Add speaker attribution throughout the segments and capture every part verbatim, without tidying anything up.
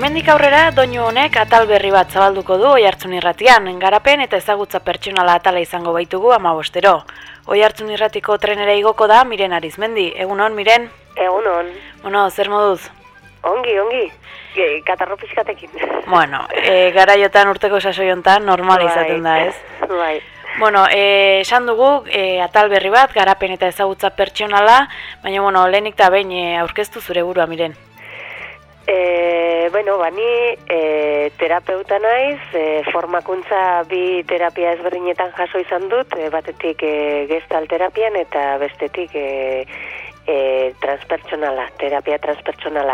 Speaker 1: Hemendik aurrera, doinu honek atal berri bat zabalduko du Oihartzun Irratian, garapen eta ezagutza pertsonala atala izango baitugu hamabostero. Oihartzun Irratiko trenera igoko da Miren Arizmendi. Egunon, Miren?
Speaker 2: Egunon.
Speaker 1: Bueno, zer moduz?
Speaker 2: Ongi, ongi. E, katarro pixkatekin.
Speaker 1: Bueno, e, garaiotan urteko sasoiontan normal izaten da, ez?
Speaker 2: Bai.
Speaker 1: Bueno, eh, esan dugu e, atal berri bat, garapen eta ezagutza pertsonala, baina bueno, lehenik eta behin e, aurkeztu zure burua, Miren.
Speaker 2: E, bueno, bani e, terapeuta naiz, e, formakuntza bi terapia ezberdinetan jaso izan dut, e, batetik e, gestal terapian eta bestetik e, e, transpertsonala, terapia transpertsonala.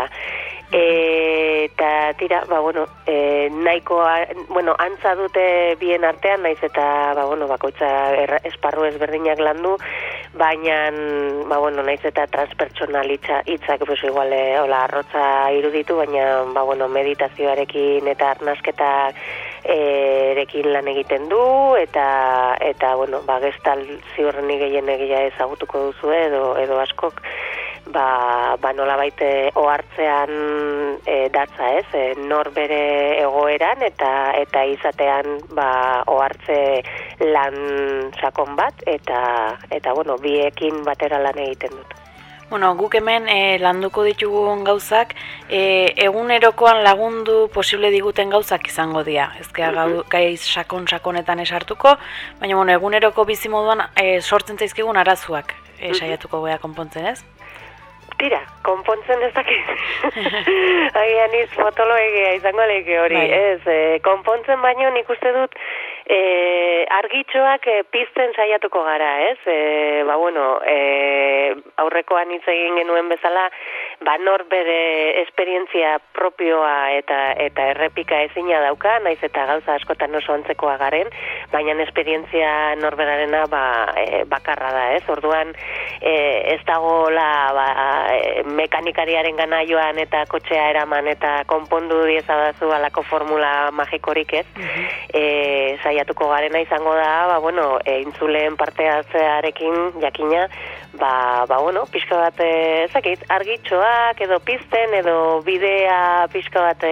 Speaker 2: E, eta tira, ba, bueno, e, nahiko, bueno, antza dute bien artean, naiz eta, ba, bueno, bakoitza er, esparru ezberdinak landu, baina, ba, bueno, naiz eta transpertsonal hitza, hitzak, pues, igual, e, hola, arrotza iruditu, baina, ba, bueno, meditazioarekin eta arnasketak erekin lan egiten du, eta, eta bueno, ba, gestal ziurrenik gehien egia ezagutuko duzu edo, edo askok, ba, ba nolabait ohartzean e, datza, ez? E, nor bere egoeran eta eta izatean ba ohartze lan sakon bat eta eta bueno, biekin batera lan egiten dut.
Speaker 1: Bueno, guk hemen e, landuko ditugun gauzak e, egunerokoan lagundu posible diguten gauzak izango dira. Ezkea mm-hmm. gaiz sakon-sakonetan esartuko, baina bueno, eguneroko bizimoduan e, sortzen zaizkigun arazoak e, saiatuko goea konpontzen, ez?
Speaker 2: Tira, konpontzen ez dakit. Agian iz fotolo egia izango leke hori, bai. Ez, e, konpontzen baino nik uste dut e, argitxoak e, pizten saiatuko gara, ez? E, ba, bueno, e, aurrekoan hitz egin genuen bezala, ba, nor bere esperientzia propioa eta eta errepika ezina dauka, naiz eta gauza askotan oso antzekoa garen, baina esperientzia norberarena ba, e, bakarra da, ez? Orduan, e, ez dagoela ba, mekanikariaren gana joan eta kotxea eraman eta konpondu diezadazu alako formula magikorik, ez? Uh-huh. E, saiatuko garena izango da, ba, bueno, e, intzuleen parte hartzearekin jakina, ba, ba, bueno, pixka bat, ezakit, argitxoak edo pizten edo bidea pixka bat,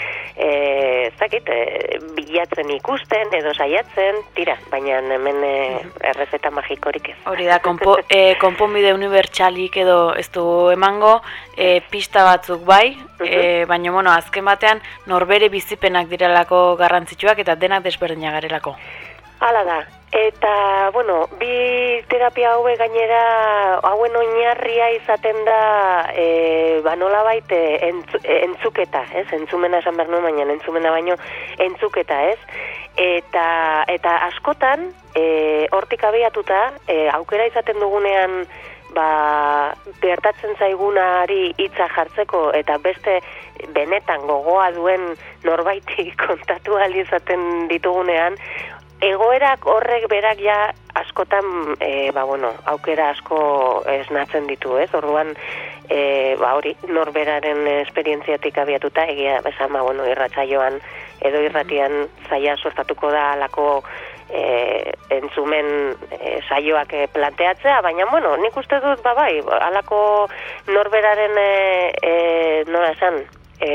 Speaker 2: e, ezakit, e, bilatzen ikusten edo saiatzen, tira, baina hemen e, errezeta magikorik ez.
Speaker 1: Hori da, konpo, e, konponbide unibertsalik edo ez du emango, e, pista batzuk bai, uh-huh. e, baina, bueno, azken batean norbere bizipenak direlako garrantzitsuak eta denak desberdinak garelako.
Speaker 2: Hala da, eta, bueno, bi terapia haue gainera, hauen oinarria izaten da, e, ba nolabait entzu, entzuketa, ez? Entzumena esan behar nuen, baina entzumena baino entzuketa, ez? Eta, eta askotan, e, hortik abiatuta, e, aukera izaten dugunean, ba, gertatzen zaigunari hitza jartzeko eta beste benetan gogoa duen norbaiti kontatu ahal izaten ditugunean, egoerak horrek berak ja askotan e, ba, bueno, aukera asko esnatzen ditu, ez? Orduan, e, ba, hori, norberaren esperientziatik abiatuta, egia esan, ba, bueno, irratsaioan edo irratian zaila sortatuko da alako E, entzumen e, saioak e, planteatzea, baina, bueno, nik uste dut, ba, bai, alako norberaren e, e, nola esan, e,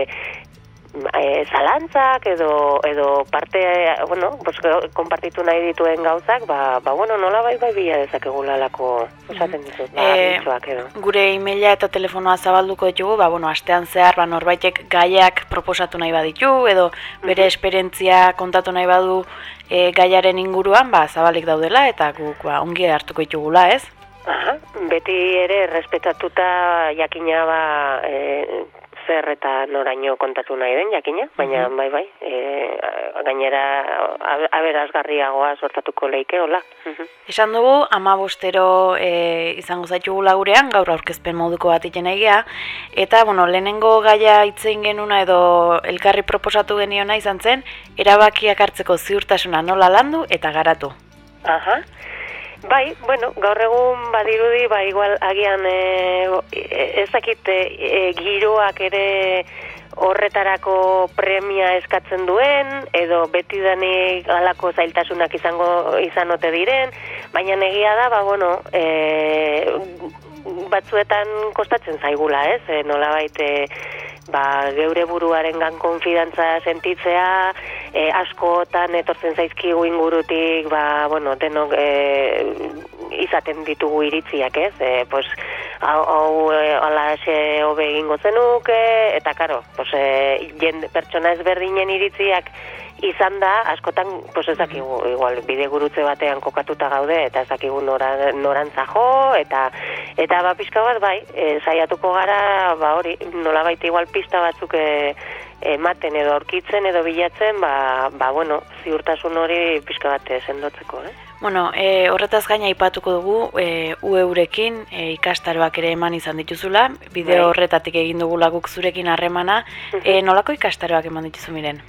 Speaker 2: e, zalantzak edo, edo parte, bueno, pues, konpartitu nahi dituen gauzak, ba, ba bueno, nola bai bai bila dezakegula alako esaten ditut, ba,
Speaker 1: e,
Speaker 2: edo.
Speaker 1: Gure emaila eta telefonoa zabalduko ditugu, ba, bueno, astean zehar, ba, norbaitek gaiak proposatu nahi baditu, edo bere uh-huh. esperientzia kontatu nahi badu e, gaiaren inguruan, ba, zabalik daudela, eta guk, ba, ongi hartuko ditugula, ez?
Speaker 2: Aha, beti ere, respetatuta jakina, ba, e, zer eta noraino kontatu nahi den, jakina, baina uh-huh. bai, bai, e, gainera aberazgarriagoa sortatuko leike, hola. Uh-huh.
Speaker 1: Esan dugu, hamabostero e, izango zaitugula gurean, gaur aurkezpen moduko bat iten egia, eta, bueno, lehenengo gaia itzein genuna edo elkarri proposatu geniona izan zen, erabakiak hartzeko ziurtasuna nola landu eta garatu.
Speaker 2: Aha. Bai, bueno, gaur egun badirudi, ba, igual agian e, ezakit e, giroak ere horretarako premia eskatzen duen, edo betidanik halako zailtasunak izango izan ote diren, baina egia da, ba, bueno, e, batzuetan kostatzen zaigula, ez? E, nolabait, e, ba, geure buruarengan konfidantza sentitzea, e, askotan etortzen zaizkigu ingurutik, ba, bueno, denok e, izaten ditugu iritziak, ez? E, pues, hau, hau e, alaxe hobe egingo zenuke, eta karo, pues, e, jende, pertsona ezberdinen iritziak izan da, askotan, pues ez dakigu, igual, bide gurutze batean kokatuta gaude, eta ez dakigu nora, norantza jo, eta, eta ba, pixka bat, bai, e, saiatuko gara, ba, hori, nolabait igual pista batzuk e, ematen edo aurkitzen edo bilatzen, ba, ba, bueno, ziurtasun hori pixka bat sendotzeko, eh?
Speaker 1: Bueno, e, horretaz gaina aipatuko dugu, e, U eurekin e, ikastaroak ere eman izan dituzula, bideo horretatik egin dugula guk zurekin harremana, e, nolako ikastaroak eman dituzu Miren?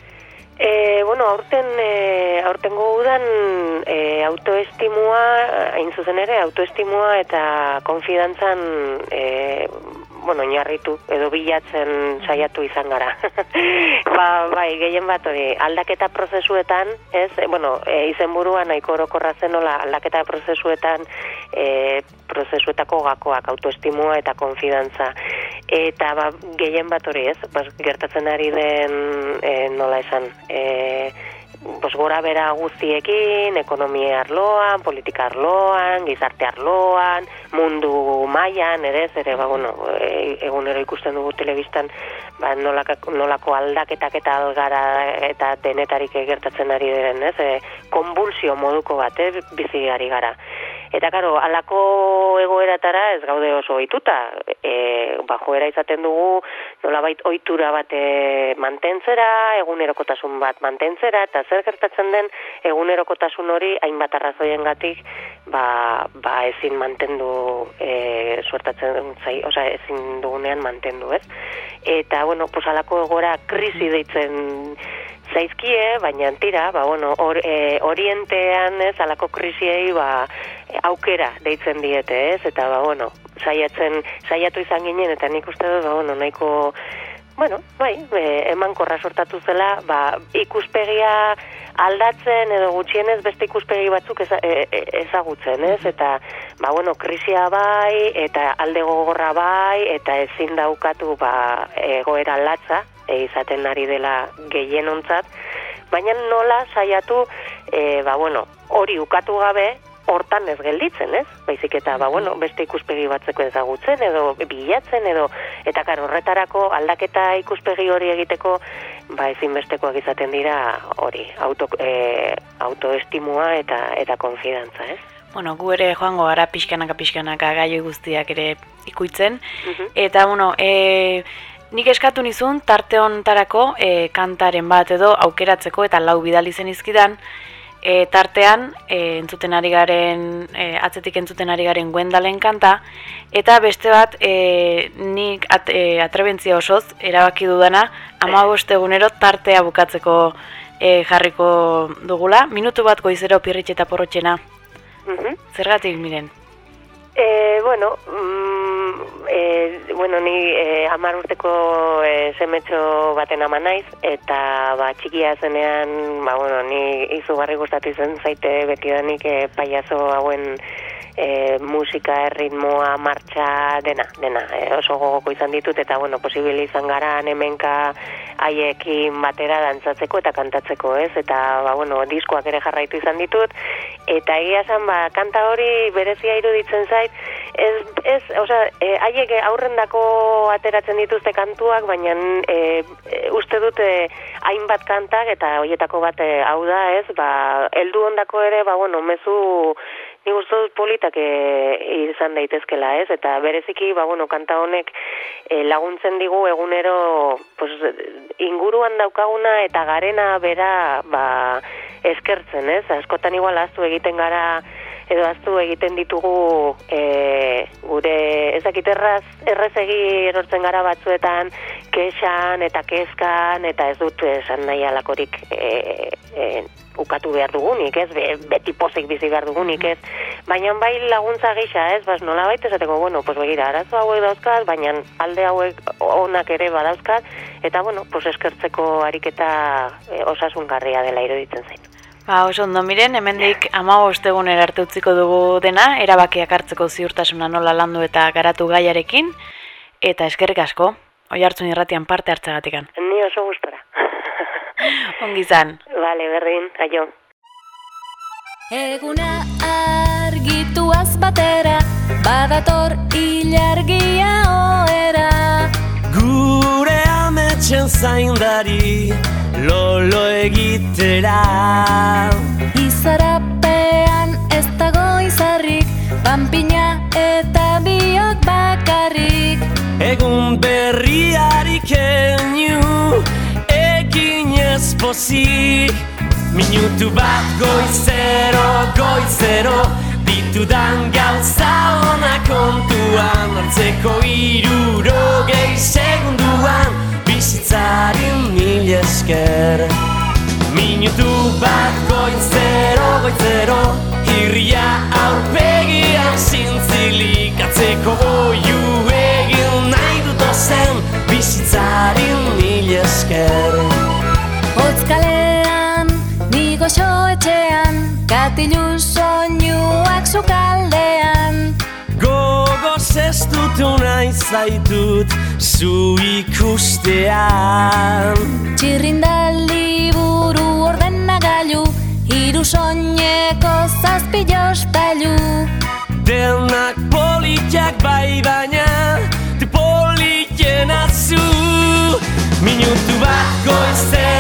Speaker 2: E, bueno, aurten, e, aurtengo udan e, autoestimua, hain zuzen ere, autoestimua eta konfidantzan e, bueno, oinarritu edo bilatzen saiatu izan gara. ba, bai, gehien bat hori, aldaketa prozesuetan, ez, e, bueno, e, izenburua nahiko orokorra zen nola aldaketa prozesuetan e, prozesuetako gakoak, autoestimua eta konfidantza. Eta ba, gehien bat hori, ez, bas, gertatzen ari den e, nola esan, e, pues, gora bera guztiekin, ekonomia arloan, politika arloan, gizarte arloan, mundu mailan, ere, ere, ba, bueno, e, egunero ikusten dugu telebistan, ba, nolako, nolako aldaketak eta algara eta denetarik gertatzen ari diren, ez, e, konbulsio moduko bat, eh, bizi ari gara. Eta, karo, alako egoeratara ez gaude oso ohituta, e, ba, joera izaten dugu, nolabait ohitura bat e, mantentzera, egunerokotasun bat mantentzera, eta zer gertatzen den egunerokotasun hori hainbat arrazoiengatik ba, ba ezin mantendu e, suertatzen zai, osea ezin dugunean mantendu, ez? Eta, bueno, pues alako egora krisi deitzen zaizkie, baina tira, ba, bueno, or, e, orientean, ez, alako krisiei, ba, aukera deitzen diete, ez, eta, ba, bueno, saiatzen, saiatu izan ginen, eta nik uste dut, ba, bueno, nahiko, bueno, bai, e, emankorra sortatu zela, ba, ikuspegia aldatzen, edo gutxienez beste ikuspegi batzuk eza, e, ezagutzen, ez, eta, ba, bueno, krisia bai, eta alde gogorra bai, eta ezin daukatu, ba, egoera latza, e, izaten ari dela gehienontzat, baina nola saiatu, e, ba, bueno, hori ukatu gabe, hortan ez gelditzen, ez? Baizik eta, ba, bueno, beste ikuspegi batzeko ezagutzen, edo bilatzen, edo, eta karo, horretarako aldaketa ikuspegi hori egiteko, ba, ezinbestekoak izaten dira hori, auto, e, autoestimua eta, eta konfidantza, ez?
Speaker 1: Bueno, gu ere joango gara pixkanaka pixkanaka gaio guztiak ere ikuitzen, uh-huh. Eta, bueno, e, nik eskatu nizun tarte hontarako e, kantaren bat edo aukeratzeko eta lau bidali zen izkidan, e, tartean e, entzuten ari garen, e, atzetik entzuten ari garen Gwendalen kanta, eta beste bat e, nik at, e, atrebentzia osoz erabaki dudana hamabost egunero tartea bukatzeko e, jarriko dugula, minutu bat goizero pirritxe eta porrotxena. Uh-huh. Zergatik Miren?
Speaker 2: E, bueno, mm, e, bueno, ni e, hamar urteko e, semetxo baten ama naiz, eta ba, txikia zenean, ba, bueno, ni izugarri gustatu izan zaite betidanik e, paiazo hauen e, musika, erritmoa, martxa, dena, dena, e, oso gogoko izan ditut, eta, bueno, posibil izan gara hemenka haiekin batera dantzatzeko eta kantatzeko, ez? Eta, ba, bueno, diskoak ere jarraitu izan ditut, eta egia esan, ba, kanta hori berezia iruditzen zait, ez, ez, osea, e, haiek aurrendako ateratzen dituzte kantuak, baina e, e, uste dute hainbat kantak, eta horietako bat e, hau da, ez? Ba, heldu ondako ere, ba, bueno, mezu nik uste dut politak e, izan daitezkela, ez? Eta bereziki, ba, bueno, kanta honek e, laguntzen digu egunero pues, inguruan daukaguna eta garena bera ba, eskertzen, ez? Askotan igual ahaztu egiten gara edo ahaztu egiten ditugu e, gure ezakit erraz, errezegi erortzen gara batzuetan kexan eta kezkan eta ez dut esan nahi alakorik e, e, ukatu behar dugunik, ez? Be, beti pozik bizi behar dugunik, ez? Baina bai laguntza gisa, ez? Bas nola baita esateko, bueno, pues begira, arazo hauek dauzkat, baina alde hauek onak ere badauzkat, eta, bueno, pues eskertzeko ariketa e, osasungarria dela iruditzen zait.
Speaker 1: Ba, oso ondo Miren, hemendik hamabost egunera arte utziko dugu dena, erabakiak hartzeko ziurtasuna nola landu eta garatu gaiarekin, eta eskerrik asko. Oihartzun irratian parte hartzegatikan.
Speaker 2: Ni oso gustora.
Speaker 1: Ongi izan.
Speaker 2: Vale, berdin, aio.
Speaker 3: Eguna argituaz batera, badator ilargia ohera.
Speaker 4: Gure ametxen zaindari, lolo egitera.
Speaker 3: Izarapean ez dago izarrik, panpina eta biok bakarrik.
Speaker 4: Egun berriari keinu, egin ez pozik. Minutu bat goizero, goizero, ditudan gauza ona kontuan, hartzeko hirurogei segunduan, bizitzarin mil esker. Minutu bat goizero, goizero, irria aurpegian zintzilik, atzeko oiu egin nahi dut ozen, bizitzarin mil esker.
Speaker 3: Hotzkalean, ni goxo etxean, katilu soinuak sukaldean.
Speaker 4: Gogoz ez dutu nahi zaitut zu ikustean.
Speaker 3: Txirrinda liburu ordenagailu, hiru soineko zazpi jostailu.
Speaker 4: Denak politiak bai baina, te politiena zu. Minutu bat goizte